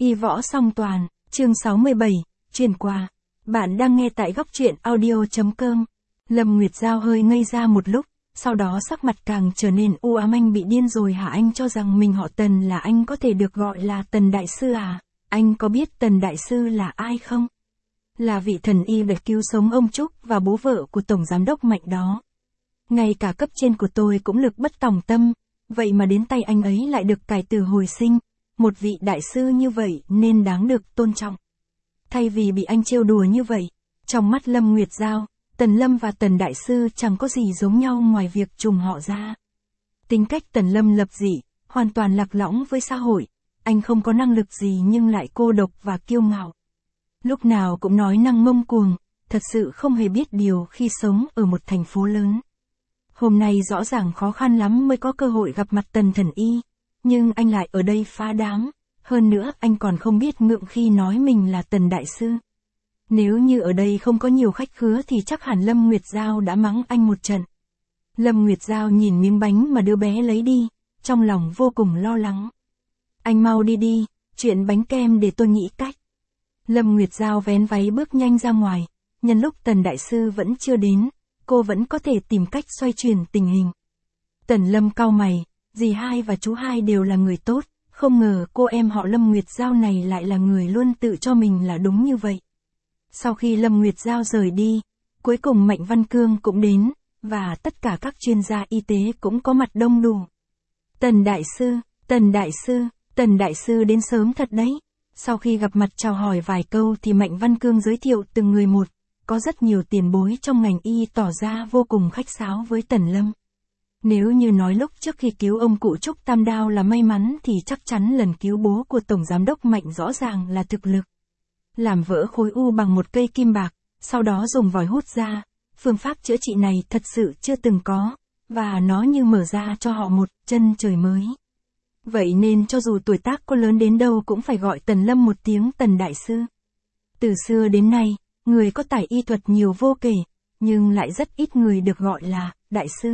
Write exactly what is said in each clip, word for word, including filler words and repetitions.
Y võ song toàn, chương sáu mươi bảy, truyền qua. Bạn đang nghe tại góc truyện audio chấm com. Lâm Nguyệt Giao hơi ngây ra một lúc, sau đó sắc mặt càng trở nên u ám. Anh bị điên rồi hả? Anh cho rằng mình họ Tần là anh có thể được gọi là Tần Đại Sư à? Anh có biết Tần Đại Sư là ai không? Là vị thần y để cứu sống ông Trúc và bố vợ của Tổng Giám đốc Mạnh đó. Ngay cả cấp trên của tôi cũng lực bất tòng tâm, vậy mà đến tay anh ấy lại được cải tử hồi sinh. Một vị đại sư như vậy nên đáng được tôn trọng. Thay vì bị anh trêu đùa như vậy, trong mắt Lâm Nguyệt Giao, Tần Lâm và Tần Đại Sư chẳng có gì giống nhau ngoài việc trùng họ ra. Tính cách Tần Lâm lập dị, hoàn toàn lạc lõng với xã hội, anh không có năng lực gì nhưng lại cô độc và kiêu ngạo. Lúc nào cũng nói năng ngông cuồng, thật sự không hề biết điều khi sống ở một thành phố lớn. Hôm nay rõ ràng khó khăn lắm mới có cơ hội gặp mặt Tần thần y, nhưng anh lại ở đây phá đám, hơn nữa anh còn không biết ngượng khi nói mình là Tần Đại Sư. Nếu như ở đây không có nhiều khách khứa thì chắc hẳn Lâm Nguyệt Giao đã mắng anh một trận. Lâm Nguyệt Giao nhìn miếng bánh mà đứa bé lấy đi, trong lòng vô cùng lo lắng. Anh mau đi đi, chuyện bánh kem để tôi nghĩ cách. Lâm Nguyệt Giao vén váy bước nhanh ra ngoài, nhân lúc Tần Đại Sư vẫn chưa đến, cô vẫn có thể tìm cách xoay chuyển tình hình. Tần Lâm cau mày, dì hai và chú hai đều là người tốt, không ngờ cô em họ Lâm Nguyệt Giao này lại là người luôn tự cho mình là đúng như vậy. Sau khi Lâm Nguyệt Giao rời đi, cuối cùng Mạnh Văn Cương cũng đến, và tất cả các chuyên gia y tế cũng có mặt đông đủ. Tần Đại Sư, Tần Đại Sư, Tần Đại Sư đến sớm thật đấy. Sau khi gặp mặt chào hỏi vài câu thì Mạnh Văn Cương giới thiệu từng người một, có rất nhiều tiền bối trong ngành y tỏ ra vô cùng khách sáo với Tần Lâm. Nếu như nói lúc trước khi cứu ông cụ Trúc Tam Đao là may mắn thì chắc chắn lần cứu bố của Tổng Giám đốc Mạnh rõ ràng là thực lực. Làm vỡ khối u bằng một cây kim bạc, sau đó dùng vòi hút ra, phương pháp chữa trị này thật sự chưa từng có, và nó như mở ra cho họ một chân trời mới. Vậy nên cho dù tuổi tác có lớn đến đâu cũng phải gọi Tần Lâm một tiếng Tần Đại Sư. Từ xưa đến nay, người có tài y thuật nhiều vô kể, nhưng lại rất ít người được gọi là Đại Sư.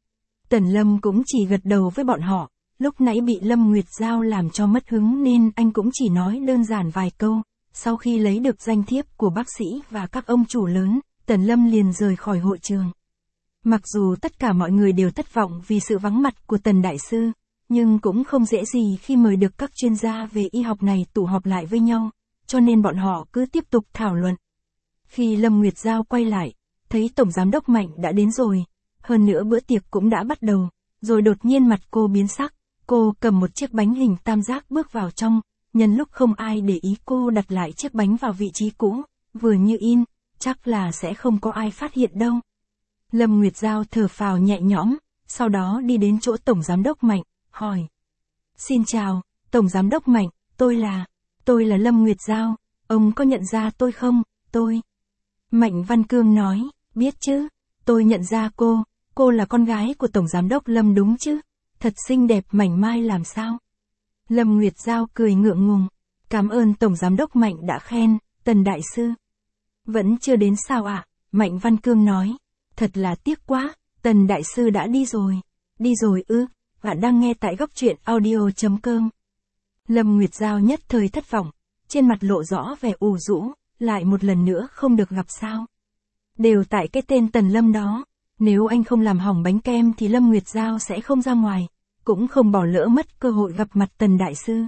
Tần Lâm cũng chỉ gật đầu với bọn họ, lúc nãy bị Lâm Nguyệt Giao làm cho mất hứng nên anh cũng chỉ nói đơn giản vài câu. Sau khi lấy được danh thiếp của bác sĩ và các ông chủ lớn, Tần Lâm liền rời khỏi hội trường. Mặc dù tất cả mọi người đều thất vọng vì sự vắng mặt của Tần Đại Sư, nhưng cũng không dễ gì khi mời được các chuyên gia về y học này tụ họp lại với nhau, cho nên bọn họ cứ tiếp tục thảo luận. Khi Lâm Nguyệt Giao quay lại, thấy Tổng Giám đốc Mạnh đã đến rồi, hơn nữa bữa tiệc cũng đã bắt đầu, rồi đột nhiên mặt cô biến sắc, cô cầm một chiếc bánh hình tam giác bước vào trong, nhân lúc không ai để ý cô đặt lại chiếc bánh vào vị trí cũ, vừa như in, chắc là sẽ không có ai phát hiện đâu. Lâm Nguyệt Giao thở phào nhẹ nhõm, sau đó đi đến chỗ Tổng Giám đốc Mạnh, hỏi. Xin chào, Tổng Giám đốc Mạnh, tôi là, tôi là Lâm Nguyệt Giao, ông có nhận ra tôi không, tôi. Mạnh Văn Cương nói, biết chứ, tôi nhận ra cô, cô là con gái của Tổng Giám đốc Lâm đúng chứ, thật xinh đẹp mảnh mai làm sao. Lâm Nguyệt Giao cười ngượng ngùng, cảm ơn Tổng Giám đốc Mạnh đã khen, Tần Đại Sư. Vẫn chưa đến sao ạ, à? Mạnh Văn Cương nói, thật là tiếc quá, Tần Đại Sư đã đi rồi, đi rồi ư, bạn đang nghe tại góc truyện audio chấm com. Lâm Nguyệt Giao nhất thời thất vọng, trên mặt lộ rõ vẻ ủ rũ, lại một lần nữa không được gặp sao. Đều tại cái tên Tần Lâm đó, nếu anh không làm hỏng bánh kem thì Lâm Nguyệt Giao sẽ không ra ngoài, cũng không bỏ lỡ mất cơ hội gặp mặt Tần Đại Sư.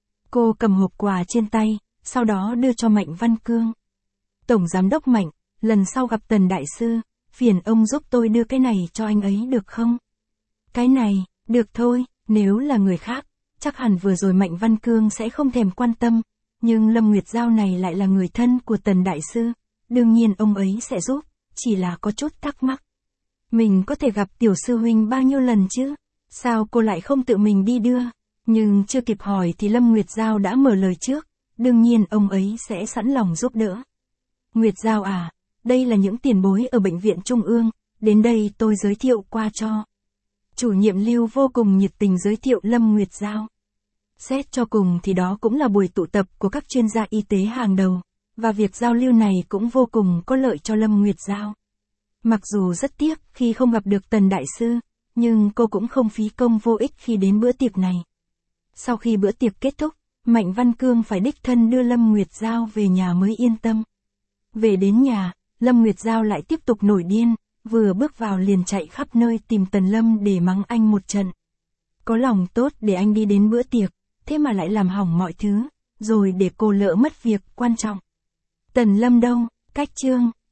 Cô cầm hộp quà trên tay, sau đó đưa cho Mạnh Văn Cương. Tổng Giám đốc Mạnh, lần sau gặp Tần Đại Sư, phiền ông giúp tôi đưa cái này cho anh ấy được không? Cái này, được thôi, nếu là người khác, chắc hẳn vừa rồi Mạnh Văn Cương sẽ không thèm quan tâm, nhưng Lâm Nguyệt Giao này lại là người thân của Tần Đại Sư, đương nhiên ông ấy sẽ giúp, chỉ là có chút thắc mắc. Mình có thể gặp tiểu sư huynh bao nhiêu lần chứ? Sao cô lại không tự mình đi đưa? Nhưng chưa kịp hỏi thì Lâm Nguyệt Giao đã mở lời trước, đương nhiên ông ấy sẽ sẵn lòng giúp đỡ. Nguyệt Giao à, đây là những tiền bối ở bệnh viện Trung ương, đến đây tôi giới thiệu qua cho. Chủ nhiệm Lưu vô cùng nhiệt tình giới thiệu Lâm Nguyệt Giao. Xét cho cùng thì đó cũng là buổi tụ tập của các chuyên gia y tế hàng đầu, và việc giao lưu này cũng vô cùng có lợi cho Lâm Nguyệt Giao. Mặc dù rất tiếc khi không gặp được Tần Đại Sư, nhưng cô cũng không phí công vô ích khi đến bữa tiệc này. Sau khi bữa tiệc kết thúc, Mạnh Văn Cương phải đích thân đưa Lâm Nguyệt Giao về nhà mới yên tâm. Về đến nhà, Lâm Nguyệt Giao lại tiếp tục nổi điên, vừa bước vào liền chạy khắp nơi tìm Tần Lâm để mắng anh một trận. Có lòng tốt để anh đi đến bữa tiệc, thế mà lại làm hỏng mọi thứ, rồi để cô lỡ mất việc quan trọng. Tần Lâm đâu, cách chương.